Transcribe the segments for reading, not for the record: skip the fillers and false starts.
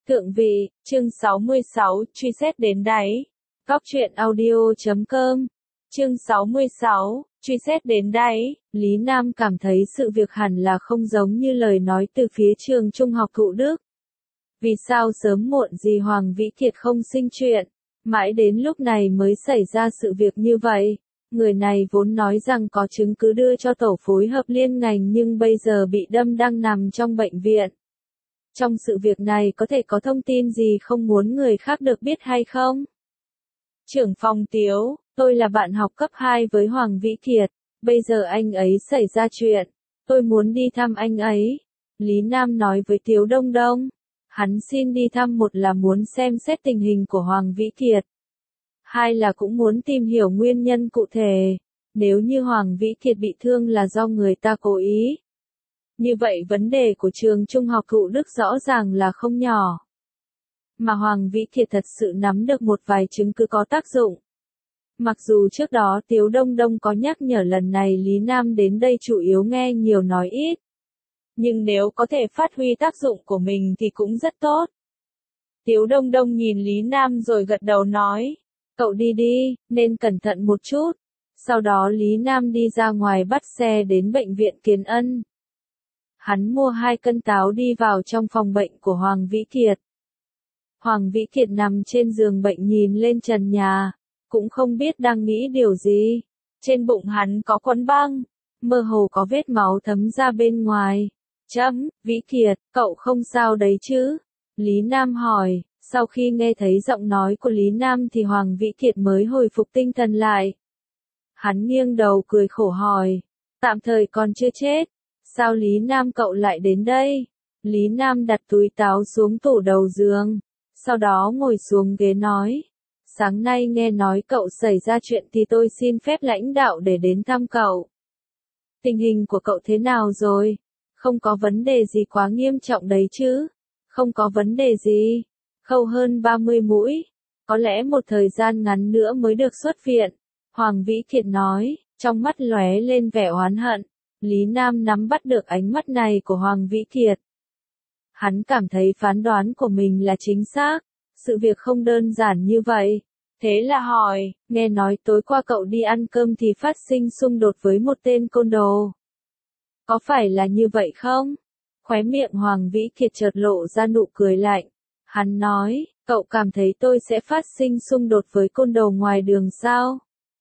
Thượng vị, chương 66, truy xét đến đáy. Góc truyện audio.com. Chương 66, truy xét đến đáy. Lý Nam cảm thấy sự việc hẳn là không giống như lời nói từ phía trường trung học Thụ Đức. Vì sao sớm muộn gì Hoàng Vĩ Kiệt không sinh chuyện, mãi đến lúc này mới xảy ra sự việc như vậy. Người này vốn nói rằng có chứng cứ đưa cho tổ phối hợp liên ngành nhưng bây giờ bị đâm đang nằm trong bệnh viện. Trong sự việc này có thể có thông tin gì không muốn người khác được biết hay không? Trưởng phòng Tiếu, tôi là bạn học cấp 2 với Hoàng Vĩ Kiệt, bây giờ anh ấy xảy ra chuyện, tôi muốn đi thăm anh ấy. Lý Nam nói với Tiếu Đông Đông, hắn xin đi thăm một là muốn xem xét tình hình của Hoàng Vĩ Kiệt. Hai là cũng muốn tìm hiểu nguyên nhân cụ thể, nếu như Hoàng Vĩ Kiệt bị thương là do người ta cố ý. Như vậy vấn đề của trường trung học Thụ Đức rõ ràng là không nhỏ. Mà Hoàng Vĩ Kiệt thật sự nắm được một vài chứng cứ có tác dụng. Mặc dù trước đó Tiếu Đông Đông có nhắc nhở lần này Lý Nam đến đây chủ yếu nghe nhiều nói ít. Nhưng nếu có thể phát huy tác dụng của mình thì cũng rất tốt. Tiếu Đông Đông nhìn Lý Nam rồi gật đầu nói, cậu đi đi, nên cẩn thận một chút. Sau đó Lý Nam đi ra ngoài bắt xe đến bệnh viện Kiến Ân. Hắn mua 2 cân táo đi vào trong phòng bệnh của Hoàng Vĩ Kiệt. Hoàng Vĩ Kiệt nằm trên giường bệnh nhìn lên trần nhà, cũng không biết đang nghĩ điều gì. Trên bụng hắn có quấn băng, mơ hồ có vết máu thấm ra bên ngoài. Vĩ Kiệt, cậu không sao đấy chứ? Lý Nam hỏi, sau khi nghe thấy giọng nói của Lý Nam thì Hoàng Vĩ Kiệt mới hồi phục tinh thần lại. Hắn nghiêng đầu cười khổ hỏi, tạm thời còn chưa chết. Sao Lý Nam cậu lại đến đây? Lý Nam đặt túi táo xuống tủ đầu giường, sau đó ngồi xuống ghế nói, sáng nay nghe nói cậu xảy ra chuyện thì tôi xin phép lãnh đạo để đến thăm cậu. Tình hình của cậu thế nào rồi? Không có vấn đề gì quá nghiêm trọng đấy chứ? Không có vấn đề gì. Khâu hơn 30 mũi. Có lẽ một thời gian ngắn nữa mới được xuất viện. Hoàng Vĩ Kiệt nói, trong mắt lóe lên vẻ oán hận. Lý Nam nắm bắt được ánh mắt này của Hoàng Vĩ Kiệt. Hắn cảm thấy phán đoán của mình là chính xác. Sự việc không đơn giản như vậy. Thế là hỏi, nghe nói tối qua cậu đi ăn cơm thì phát sinh xung đột với một tên côn đồ. Có phải là như vậy không? Khóe miệng Hoàng Vĩ Kiệt chợt lộ ra nụ cười lạnh. Hắn nói, cậu cảm thấy tôi sẽ phát sinh xung đột với côn đồ ngoài đường sao?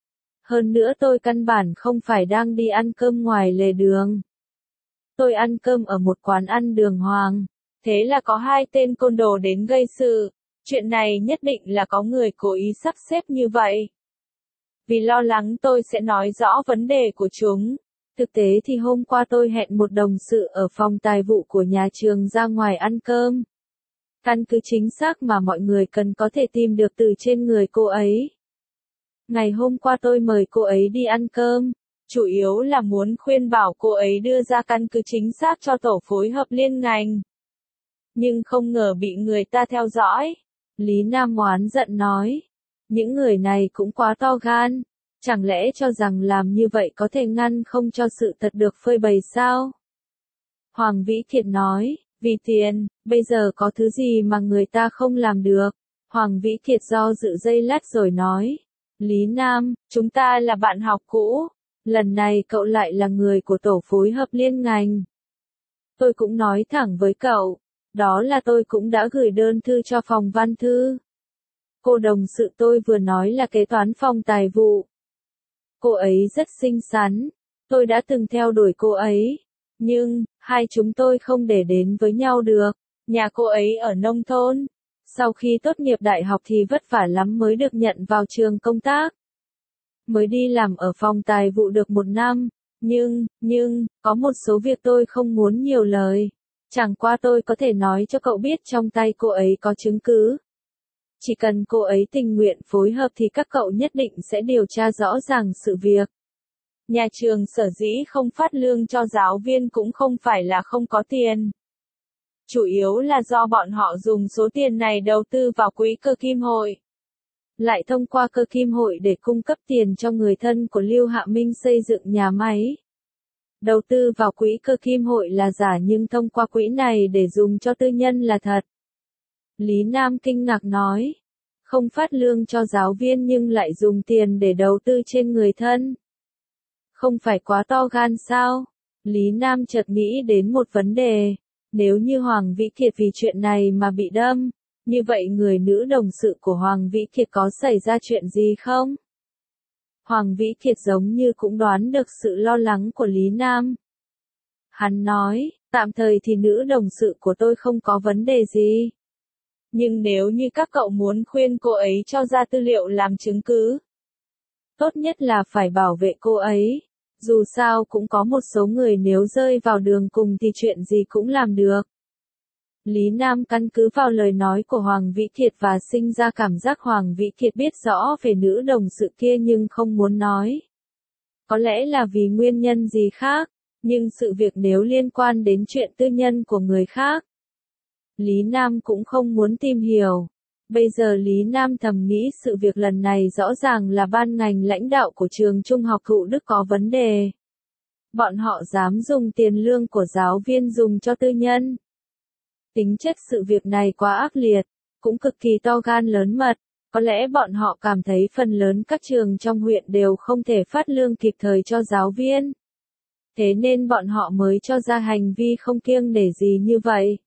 Hơn nữa tôi căn bản không phải đang đi ăn cơm ngoài lề đường. Tôi ăn cơm ở một quán ăn đường hoàng. Thế là có 2 tên côn đồ đến gây sự. Chuyện này nhất định là có người cố ý sắp xếp như vậy. Vì lo lắng tôi sẽ nói rõ vấn đề của chúng. Thực tế thì hôm qua tôi hẹn một đồng sự ở phòng tài vụ của nhà trường ra ngoài ăn cơm. Căn cứ chính xác mà mọi người cần có thể tìm được từ trên người cô ấy. Ngày hôm qua tôi mời cô ấy đi ăn cơm, chủ yếu là muốn khuyên bảo cô ấy đưa ra căn cứ chính xác cho tổ phối hợp liên ngành. Nhưng không ngờ bị người ta theo dõi. Lý Nam oán giận nói, những người này cũng quá to gan, chẳng lẽ cho rằng làm như vậy có thể ngăn không cho sự thật được phơi bày sao? Hoàng Vĩ Kiệt nói, vì tiền, bây giờ có thứ gì mà người ta không làm được? Hoàng Vĩ Kiệt do dự giây lát rồi nói, Lý Nam, chúng ta là bạn học cũ, lần này cậu lại là người của tổ phối hợp liên ngành. Tôi cũng nói thẳng với cậu, đó là tôi cũng đã gửi đơn thư cho phòng văn thư. Cô đồng sự tôi vừa nói là kế toán phòng tài vụ. Cô ấy rất xinh xắn, tôi đã từng theo đuổi cô ấy, nhưng, hai chúng tôi không để đến với nhau được. Nhà cô ấy ở nông thôn, sau khi tốt nghiệp đại học thì vất vả lắm mới được nhận vào trường công tác. Mới đi làm ở phòng tài vụ được 1 năm, nhưng, có một số việc tôi không muốn nhiều lời. Chẳng qua tôi có thể nói cho cậu biết trong tay cô ấy có chứng cứ. Chỉ cần cô ấy tình nguyện phối hợp thì các cậu nhất định sẽ điều tra rõ ràng sự việc. Nhà trường sở dĩ không phát lương cho giáo viên cũng không phải là không có tiền. Chủ yếu là do bọn họ dùng số tiền này đầu tư vào quỹ cơ kim hội. Lại thông qua cơ kim hội để cung cấp tiền cho người thân của Lưu Hạ Minh xây dựng nhà máy. Đầu tư vào quỹ cơ kim hội là giả nhưng thông qua quỹ này để dùng cho tư nhân là thật. Lý Nam kinh ngạc nói. Không phát lương cho giáo viên nhưng lại dùng tiền để đầu tư trên người thân. Không phải quá to gan sao? Lý Nam chợt nghĩ đến một vấn đề. Nếu như Hoàng Vĩ Kiệt vì chuyện này mà bị đâm, như vậy người nữ đồng sự của Hoàng Vĩ Kiệt có xảy ra chuyện gì không? Hoàng Vĩ Kiệt giống như cũng đoán được sự lo lắng của Lý Nam. Hắn nói, tạm thời thì nữ đồng sự của tôi không có vấn đề gì. Nhưng nếu như các cậu muốn khuyên cô ấy cho ra tư liệu làm chứng cứ, tốt nhất là phải bảo vệ cô ấy. Dù sao cũng có một số người nếu rơi vào đường cùng thì chuyện gì cũng làm được. Lý Nam căn cứ vào lời nói của Hoàng Vĩ Kiệt và sinh ra cảm giác Hoàng Vĩ Kiệt biết rõ về nữ đồng sự kia nhưng không muốn nói. Có lẽ là vì nguyên nhân gì khác, nhưng sự việc nếu liên quan đến chuyện tư nhân của người khác, Lý Nam cũng không muốn tìm hiểu. Bây giờ Lý Nam thầm nghĩ sự việc lần này rõ ràng là ban ngành lãnh đạo của trường Trung học Thụ Đức có vấn đề. Bọn họ dám dùng tiền lương của giáo viên dùng cho tư nhân. Tính chất sự việc này quá ác liệt, cũng cực kỳ to gan lớn mật. Có lẽ bọn họ cảm thấy phần lớn các trường trong huyện đều không thể phát lương kịp thời cho giáo viên. Thế nên bọn họ mới cho ra hành vi không kiêng nể gì như vậy.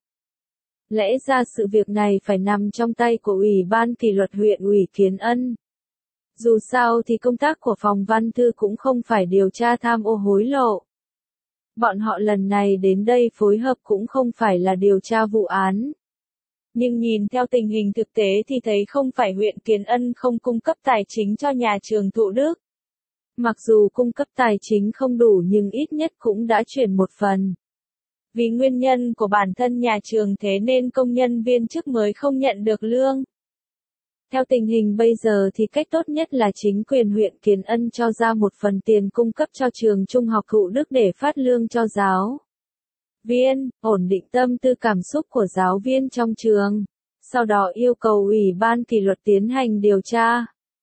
Lẽ ra sự việc này phải nằm trong tay của Ủy ban kỷ luật huyện ủy Kiến Ân. Dù sao thì công tác của phòng văn thư cũng không phải điều tra tham ô hối lộ. Bọn họ lần này đến đây phối hợp cũng không phải là điều tra vụ án. Nhưng nhìn theo tình hình thực tế thì thấy không phải huyện Kiến Ân không cung cấp tài chính cho nhà trường Thụ Đức. Mặc dù cung cấp tài chính không đủ nhưng ít nhất cũng đã chuyển một phần. Vì nguyên nhân của bản thân nhà trường thế nên công nhân viên chức mới không nhận được lương. Theo tình hình bây giờ thì cách tốt nhất là chính quyền huyện Kiến Ân cho ra một phần tiền cung cấp cho trường Trung học Thụ Đức để phát lương cho giáo viên, ổn định tâm tư cảm xúc của giáo viên trong trường. Sau đó yêu cầu Ủy ban kỷ luật tiến hành điều tra.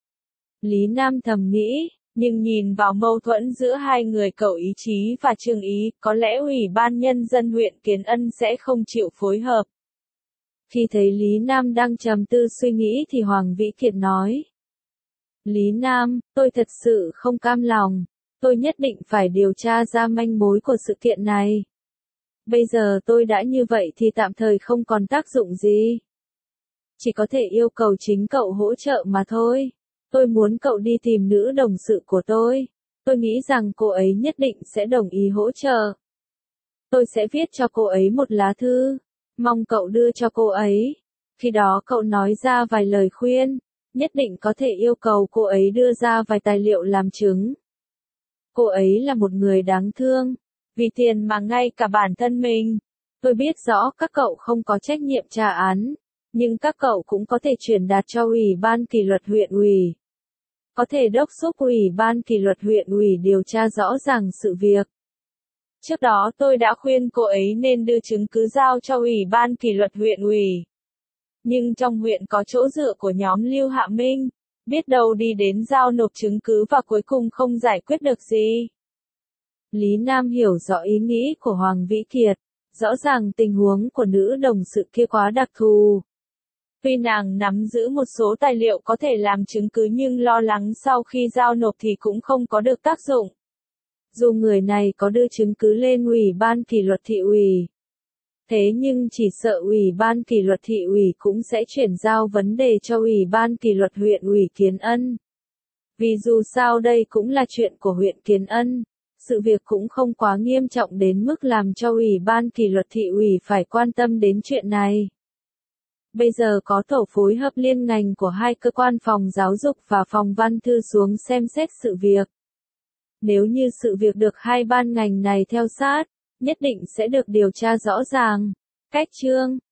Lý Nam thầm nghĩ, nhưng nhìn vào mâu thuẫn giữa hai người cậu Ý Chí và Trương Ý, có lẽ Ủy ban Nhân dân huyện Kiến Ân sẽ không chịu phối hợp. Khi thấy Lý Nam đang trầm tư suy nghĩ thì Hoàng Vĩ Kiệt nói. Lý Nam, tôi thật sự không cam lòng. Tôi nhất định phải điều tra ra manh mối của sự kiện này. Bây giờ tôi đã như vậy thì tạm thời không còn tác dụng gì. Chỉ có thể yêu cầu chính cậu hỗ trợ mà thôi. Tôi muốn cậu đi tìm nữ đồng sự của tôi. Tôi nghĩ rằng cô ấy nhất định sẽ đồng ý hỗ trợ. Tôi sẽ viết cho cô ấy một lá thư. Mong cậu đưa cho cô ấy. Khi đó cậu nói ra vài lời khuyên. Nhất định có thể yêu cầu cô ấy đưa ra vài tài liệu làm chứng. Cô ấy là một người đáng thương. Vì tiền mà ngay cả bản thân mình. Tôi biết rõ các cậu không có trách nhiệm tra án. Nhưng các cậu cũng có thể truyền đạt cho Ủy ban kỷ luật huyện ủy. Có thể đốc thúc Ủy ban kỷ luật huyện ủy điều tra rõ ràng sự việc. Trước đó tôi đã khuyên cô ấy nên đưa chứng cứ giao cho Ủy ban kỷ luật huyện ủy. Nhưng trong huyện có chỗ dựa của nhóm Lưu Hạ Minh, biết đâu đi đến giao nộp chứng cứ và cuối cùng không giải quyết được gì. Lý Nam hiểu rõ ý nghĩ của Hoàng Vĩ Kiệt, rõ ràng tình huống của nữ đồng sự kia quá đặc thù. Tuy nàng nắm giữ một số tài liệu có thể làm chứng cứ nhưng lo lắng sau khi giao nộp thì cũng không có được tác dụng. Dù người này có đưa chứng cứ lên Ủy ban kỷ luật thị ủy. Thế nhưng chỉ sợ Ủy ban kỷ luật thị ủy cũng sẽ chuyển giao vấn đề cho Ủy ban kỷ luật huyện ủy Kiến Ân. Vì dù sao đây cũng là chuyện của huyện Kiến Ân, sự việc cũng không quá nghiêm trọng đến mức làm cho Ủy ban kỷ luật thị ủy phải quan tâm đến chuyện này. Bây giờ có tổ phối hợp liên ngành của hai cơ quan phòng giáo dục và phòng văn thư xuống xem xét sự việc. Nếu như sự việc được hai ban ngành này theo sát, nhất định sẽ được điều tra rõ ràng. Cách chương